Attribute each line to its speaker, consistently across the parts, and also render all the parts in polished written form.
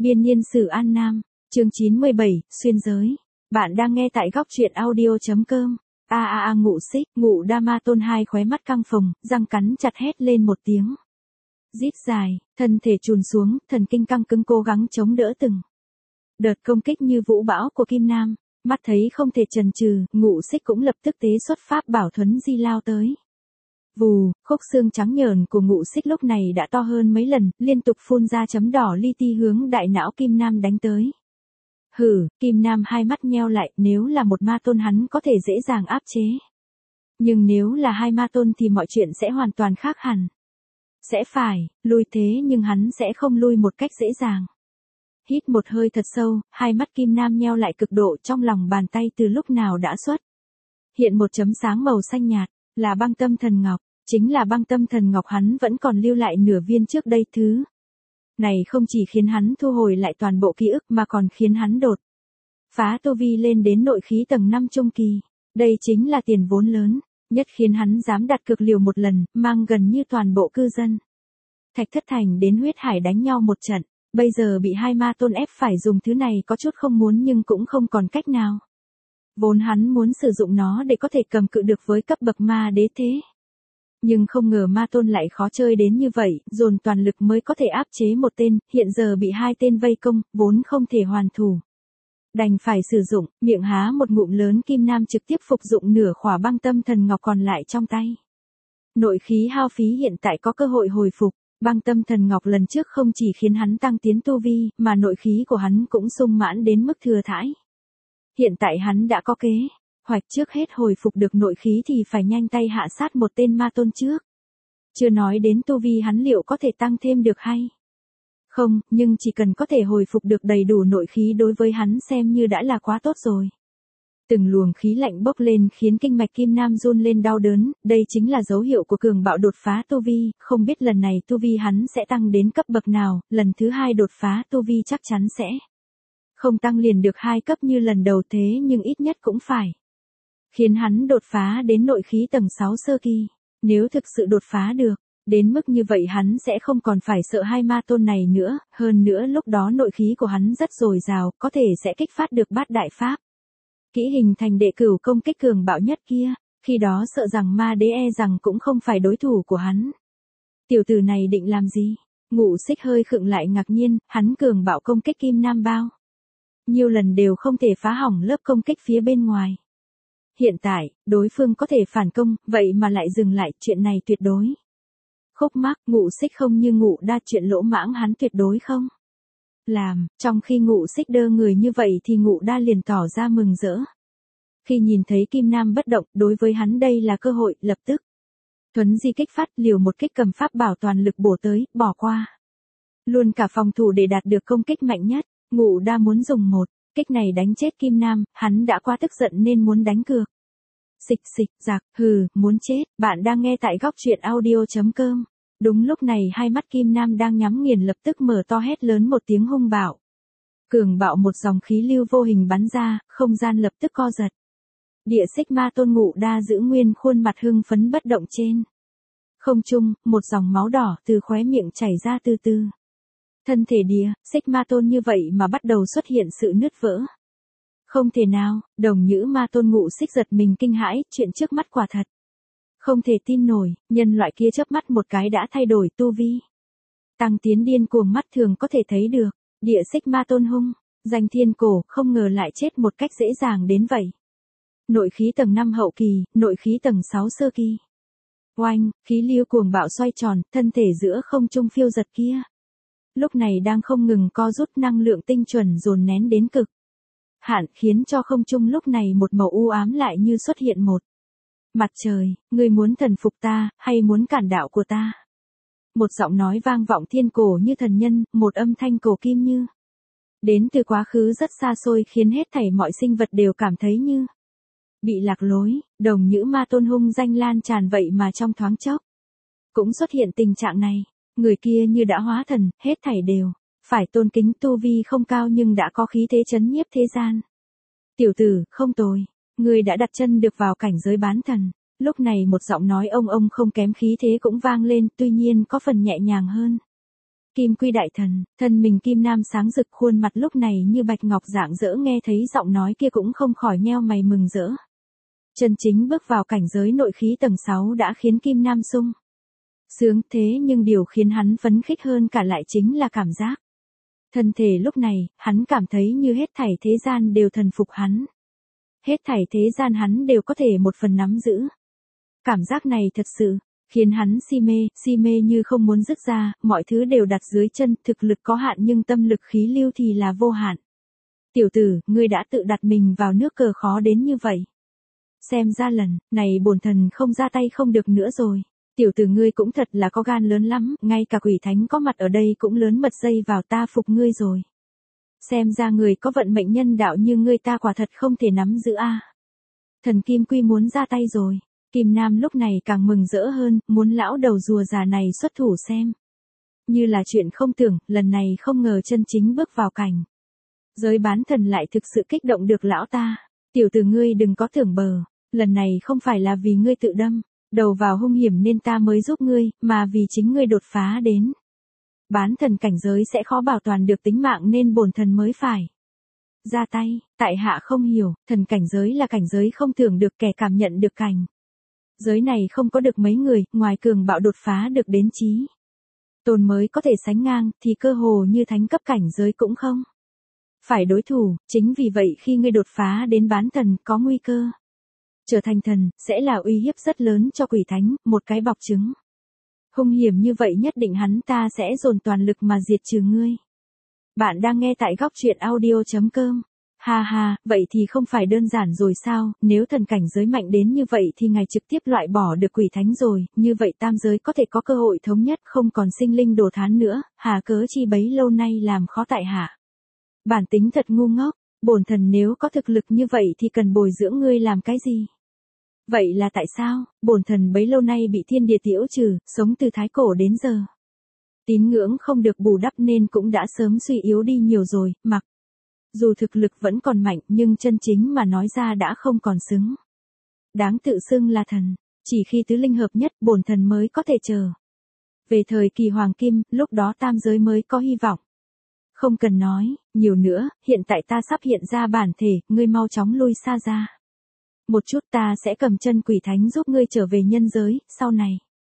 Speaker 1: Biên niên sử An Nam, chương 97, xuyên giới. Bạn đang nghe tại góc truyện audio.com. Ngụ Xích, Ngụ Đa Ma Tôn hai khóe mắt căng phồng, răng cắn chặt hét lên một tiếng. Rít dài, thân thể chùn xuống, thần kinh căng cứng cố gắng chống đỡ từng đợt công kích như vũ bão của Kim Nam. Mắt thấy không thể chần chừ, Ngụ Xích cũng lập tức tế xuất pháp bảo thuấn di lao tới. Vù, khúc xương trắng nhờn của Ngụ Xích lúc này đã to hơn mấy lần, liên tục phun ra chấm đỏ li ti hướng đại não Kim Nam đánh tới. Hử, Kim Nam hai mắt nheo lại, nếu là một ma tôn hắn có thể dễ dàng áp chế. Nhưng nếu là hai ma tôn thì mọi chuyện sẽ hoàn toàn khác hẳn. Sẽ phải, lui thế nhưng hắn sẽ không lui một cách dễ dàng. Hít một hơi thật sâu, hai mắt Kim Nam nheo lại cực độ, trong lòng bàn tay từ lúc nào đã xuất hiện một chấm sáng màu xanh nhạt, là băng tâm thần ngọc, chính là băng tâm thần ngọc hắn vẫn còn lưu lại nửa viên trước đây. Thứ này không chỉ khiến hắn thu hồi lại toàn bộ ký ức mà còn khiến hắn đột phá tu vi lên đến nội khí tầng 5 trung kỳ. Đây chính là tiền vốn lớn nhất khiến hắn dám đặt cược liều một lần, mang gần như toàn bộ cư dân Thạch Thất Thành đến huyết hải đánh nhau một trận. Bây giờ bị hai ma tôn ép phải dùng thứ này có chút không muốn nhưng cũng không còn cách nào. Vốn hắn muốn sử dụng nó để có thể cầm cự được với cấp bậc ma đế thế. Nhưng không ngờ ma tôn lại khó chơi đến như vậy, dồn toàn lực mới có thể áp chế một tên, hiện giờ bị hai tên vây công, vốn không thể hoàn thủ. Đành phải sử dụng, miệng há một ngụm lớn. Kim Nam trực tiếp phục dụng nửa khỏa băng tâm thần ngọc còn lại trong tay. Nội khí hao phí hiện tại có cơ hội hồi phục. Băng tâm thần ngọc lần trước không chỉ khiến hắn tăng tiến tu vi, mà nội khí của hắn cũng sung mãn đến mức thừa thãi. Hiện tại hắn đã có kế hoạch trước hết hồi phục được nội khí thì phải nhanh tay hạ sát một tên ma tôn trước. Chưa nói đến tu vi hắn liệu có thể tăng thêm được hay không, nhưng chỉ cần có thể hồi phục được đầy đủ nội khí đối với hắn xem như đã là quá tốt rồi. Từng luồng khí lạnh bốc lên khiến kinh mạch Kim Nam run lên đau đớn, đây chính là dấu hiệu của cường bạo đột phá tu vi, không biết lần này tu vi hắn sẽ tăng đến cấp bậc nào, lần thứ hai đột phá tu vi chắc chắn sẽ không tăng liền được 2 cấp như lần đầu thế nhưng ít nhất cũng phải khiến hắn đột phá đến nội khí tầng 6 sơ kỳ. Nếu thực sự đột phá được đến mức như vậy hắn sẽ không còn phải sợ hai ma tôn này nữa, hơn nữa lúc đó nội khí của hắn rất dồi dào, có thể sẽ kích phát được bát đại pháp kỹ hình thành đệ cửu công kích cường bạo nhất kia, khi đó sợ rằng ma đế rằng cũng không phải đối thủ của hắn. Tiểu tử này định làm gì? Ngụ Xích hơi khựng lại ngạc nhiên, hắn cường bạo công kích Kim Nam bao nhiều lần đều không thể phá hỏng lớp công kích phía bên ngoài. Hiện tại, đối phương có thể phản công, vậy mà lại dừng lại, chuyện này tuyệt đối khúc mắc. Ngụ Xích không như Ngụ Đa chuyện lỗ mãng hắn tuyệt đối không làm, trong khi Ngụ Xích đơ người như vậy thì Ngụ Đa liền tỏ ra mừng rỡ. Khi nhìn thấy Kim Nam bất động, đối với hắn đây là cơ hội, lập tức thuấn di kích phát, liều một kích cầm pháp bảo toàn lực bổ tới, bỏ qua luôn cả phòng thủ để đạt được công kích mạnh nhất. Ngụ Đa muốn dùng một kích này đánh chết Kim Nam, hắn đã quá tức giận nên muốn đánh cược. Xịch xịch giặc, hừ, muốn chết. Bạn đang nghe tại góc truyện audio.com. Đúng lúc này hai mắt Kim Nam đang nhắm nghiền lập tức mở to hét lớn một tiếng hung bạo. Cường bạo một dòng khí lưu vô hình bắn ra, không gian lập tức co giật. Địa Xích Ma Tôn Ngụ Đa giữ nguyên khuôn mặt hưng phấn bất động trên không trung, một dòng máu đỏ từ khóe miệng chảy ra từ từ. Thân thể Địa Xích Ma Tôn như vậy mà bắt đầu xuất hiện sự nứt vỡ. Không thể nào, Đồng Nhữ Ma Tôn Ngụ Xích giật mình kinh hãi, chuyện trước mắt quả thật không thể tin nổi, nhân loại kia chớp mắt một cái đã thay đổi tu vi. Tăng tiến điên cuồng mắt thường có thể thấy được, Địa Xích Ma Tôn hung danh thiên cổ, không ngờ lại chết một cách dễ dàng đến vậy. Nội khí tầng 5 hậu kỳ, nội khí tầng 6 sơ kỳ. Oanh, khí lưu cuồng bạo xoay tròn, thân thể giữa không trung phiêu giật kia lúc này đang không ngừng co rút, năng lượng tinh chuẩn dồn nén đến cực hạn, khiến cho không trung lúc này một màu u ám lại như xuất hiện một mặt trời. Ngươi muốn thần phục ta, hay muốn cản đạo của ta? Một giọng nói vang vọng thiên cổ như thần nhân, một âm thanh cổ kim như đến từ quá khứ rất xa xôi khiến hết thảy mọi sinh vật đều cảm thấy như bị lạc lối. Đồng Nhữ Ma Tôn hung danh lan tràn vậy mà trong thoáng chốc cũng xuất hiện tình trạng này. Người kia như đã hóa thần, hết thảy đều phải tôn kính, tu vi không cao nhưng đã có khí thế chấn nhiếp thế gian. Tiểu tử, không tồi, ngươi đã đặt chân được vào cảnh giới bán thần. Lúc này một giọng nói ông không kém khí thế cũng vang lên, tuy nhiên có phần nhẹ nhàng hơn Kim Quy đại thần, thân mình Kim Nam sáng rực, khuôn mặt lúc này như bạch ngọc rạng rỡ, nghe thấy giọng nói kia cũng không khỏi nheo mày mừng rỡ. Chân chính bước vào cảnh giới nội khí tầng 6 đã khiến Kim Nam sung sướng, thế nhưng điều khiến hắn phấn khích hơn cả lại chính là cảm giác. Thân thể lúc này, hắn cảm thấy như hết thảy thế gian đều thần phục hắn. Hết thảy thế gian hắn đều có thể một phần nắm giữ. Cảm giác này thật sự khiến hắn si mê như không muốn dứt ra, mọi thứ đều đặt dưới chân, thực lực có hạn nhưng tâm lực khí lưu thì là vô hạn. Tiểu tử, ngươi đã tự đặt mình vào nước cờ khó đến như vậy. Xem ra lần này bổn thần không ra tay không được nữa rồi. Tiểu tử ngươi cũng thật là có gan lớn lắm, ngay cả quỷ thánh có mặt ở đây cũng lớn mật dây vào, ta phục ngươi rồi. Xem ra người có vận mệnh nhân đạo như ngươi ta quả thật không thể nắm giữ a. Thần Kim Quy muốn ra tay rồi. Kim Nam lúc này càng mừng rỡ hơn, muốn lão đầu rùa già này xuất thủ xem. Như là chuyện không tưởng, lần này không ngờ chân chính bước vào cảnh giới bán thần lại thực sự kích động được lão ta. Tiểu tử ngươi đừng có tưởng bờ, lần này không phải là vì ngươi tự đâm đầu vào hung hiểm nên ta mới giúp ngươi, mà vì chính ngươi đột phá đến bán thần cảnh giới sẽ khó bảo toàn được tính mạng nên bổn thần mới phải ra tay. Tại hạ không hiểu, thần cảnh giới là cảnh giới không tưởng được, kẻ cảm nhận được cảnh giới này không có được mấy người, ngoài cường bạo đột phá được đến chí tôn mới có thể sánh ngang, thì cơ hồ như thánh cấp cảnh giới cũng không phải đối thủ. Chính vì vậy khi ngươi đột phá đến bán thần có nguy cơ trở thành thần, sẽ là uy hiếp rất lớn cho quỷ thánh, một cái bọc trứng hung hiểm như vậy nhất định hắn ta sẽ dồn toàn lực mà diệt trừ ngươi. Bạn đang nghe tại góc truyện audio.com. Ha ha, vậy thì không phải đơn giản rồi sao, nếu thần cảnh giới mạnh đến như vậy thì ngài trực tiếp loại bỏ được quỷ thánh rồi, như vậy tam giới có thể có cơ hội thống nhất, không còn sinh linh đồ thán nữa, hà cớ chi bấy lâu nay làm khó tại hạ. Bản tính thật ngu ngốc, bổn thần nếu có thực lực như vậy thì cần bồi dưỡng ngươi làm cái gì? Vậy là tại sao, bổn thần bấy lâu nay bị thiên địa tiễu trừ, sống từ thái cổ đến giờ. Tín ngưỡng không được bù đắp nên cũng đã sớm suy yếu đi nhiều rồi, mặc dù thực lực vẫn còn mạnh nhưng chân chính mà nói ra đã không còn xứng đáng tự xưng là thần. Chỉ khi tứ linh hợp nhất bổn thần mới có thể chờ về thời kỳ hoàng kim, lúc đó tam giới mới có hy vọng. Không cần nói nhiều nữa, hiện tại ta sắp hiện ra bản thể, ngươi mau chóng lui xa ra một chút, ta sẽ cầm chân quỷ thánh giúp ngươi trở về nhân giới. Sau này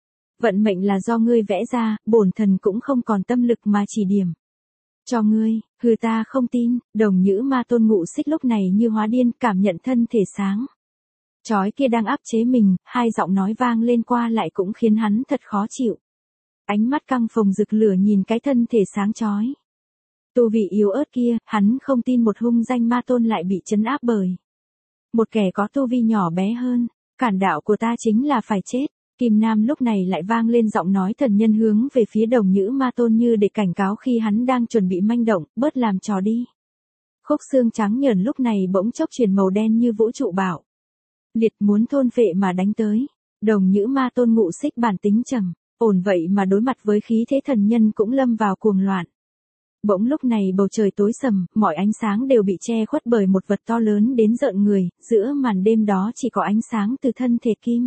Speaker 1: vận mệnh là do ngươi vẽ ra, bổn thần cũng không còn tâm lực mà chỉ điểm cho ngươi. Hừ, ta không tin. Đồng Nhữ Ma Tôn Ngụ Xích lúc này như hóa điên, cảm nhận thân thể sáng chói kia đang áp chế mình, hai giọng nói vang lên qua lại cũng khiến hắn thật khó chịu. Ánh mắt căng phồng rực lửa nhìn cái thân thể sáng chói tu vị yếu ớt kia, hắn không tin một hung danh ma tôn lại bị trấn áp bởi một kẻ có tu vi nhỏ bé hơn. Cản đạo của ta chính là phải chết. Kim Nam lúc này lại vang lên giọng nói thần nhân hướng về phía Đồng Nhữ Ma Tôn như để cảnh cáo khi hắn đang chuẩn bị manh động, bớt làm trò đi. Khúc xương trắng nhờn lúc này bỗng chốc chuyển màu đen như vũ trụ bạo liệt muốn thôn phệ mà đánh tới. Đồng Nhữ Ma Tôn Ngụ Xích bản tính trầm ổn vậy mà đối mặt với khí thế thần nhân cũng lâm vào cuồng loạn. Bỗng lúc này bầu trời tối sầm, mọi ánh sáng đều bị che khuất bởi một vật to lớn đến rợn người, giữa màn đêm đó chỉ có ánh sáng từ thân thể Kim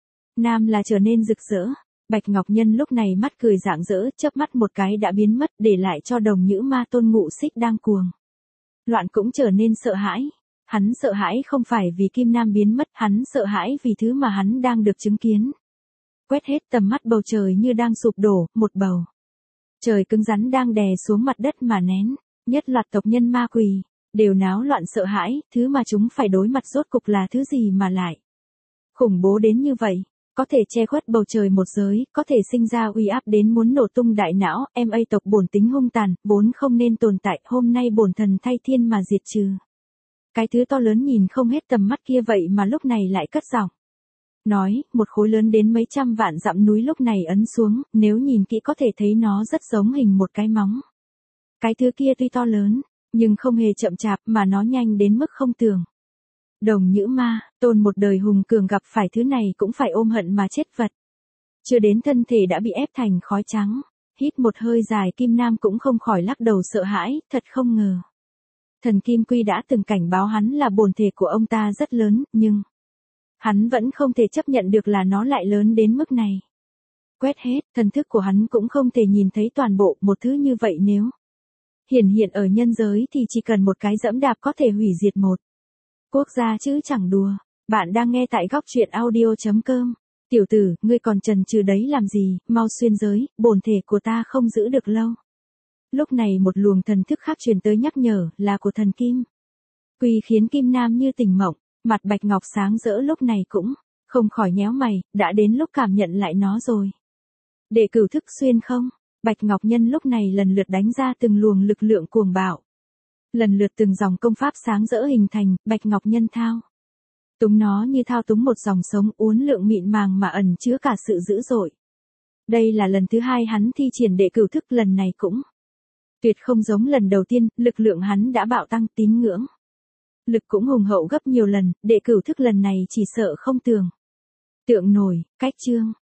Speaker 1: Nam là trở nên rực rỡ. Bạch Ngọc Nhân lúc này mắt cười rạng rỡ, chớp mắt một cái đã biến mất, để lại cho Đồng Nhữ Ma Tôn Ngụ Xích đang cuồng loạn cũng trở nên sợ hãi. Hắn sợ hãi không phải vì Kim Nam biến mất, hắn sợ hãi vì thứ mà hắn đang được chứng kiến. Quét hết tầm mắt bầu trời như đang sụp đổ, một bầu trời cứng rắn đang đè xuống mặt đất mà nén. Nhất loạt tộc nhân ma quỷ đều náo loạn sợ hãi, thứ mà chúng phải đối mặt rốt cục là thứ gì mà lại khủng bố đến như vậy. Có thể che khuất bầu trời một giới, có thể sinh ra uy áp đến muốn nổ tung đại não. Ma tộc bổn tính hung tàn, vốn không nên tồn tại, hôm nay bổn thần thay thiên mà diệt trừ. Cái thứ to lớn nhìn không hết tầm mắt kia vậy mà lúc này lại cất giọng nói, một khối lớn đến mấy trăm vạn dặm núi lúc này ấn xuống, nếu nhìn kỹ có thể thấy nó rất giống hình một cái móng. Cái thứ kia tuy to lớn, nhưng không hề chậm chạp mà nó nhanh đến mức không tưởng. Đồng Nhữ Ma Tôn một đời hùng cường gặp phải thứ này cũng phải ôm hận mà chết vật. Chưa đến thân thể đã bị ép thành khói trắng. Hít một hơi dài Kim Nam cũng không khỏi lắc đầu sợ hãi, thật không ngờ. Thần Kim Quy đã từng cảnh báo hắn là bổn thể của ông ta rất lớn, nhưng hắn vẫn không thể chấp nhận được là nó lại lớn đến mức này. quét hết, thần thức của hắn cũng không thể nhìn thấy toàn bộ, một thứ như vậy nếu hiển hiện ở nhân giới thì chỉ cần một cái dẫm đạp có thể hủy diệt một quốc gia chứ chẳng đùa. Bạn đang nghe tại góc truyện audio.com. Tiểu tử, ngươi còn chần chừ đấy làm gì, mau xuyên giới, bổn thể của ta không giữ được lâu. Lúc này một luồng thần thức khác truyền tới nhắc nhở, là của thần Kim. Quỳ khiến Kim Nam như tỉnh mộng, mặt Bạch Ngọc sáng rỡ lúc này cũng không khỏi nhéo mày, đã đến lúc cảm nhận lại nó rồi. Để cửu thức xuyên không? Bạch Ngọc Nhân lúc này lần lượt đánh ra từng luồng lực lượng cuồng bạo. Lần lượt từng dòng công pháp sáng rỡ hình thành, Bạch Ngọc Nhân thao túng nó như thao túng một dòng sống uốn lượn mịn màng mà ẩn chứa cả sự dữ dội. Đây là lần thứ hai hắn thi triển đệ cửu thức, lần này cũng tuyệt không giống lần đầu tiên, lực lượng hắn đã bạo tăng, tín ngưỡng lực cũng hùng hậu gấp nhiều lần, đệ cửu thức lần này chỉ sợ không tưởng tượng nổi. Cách chương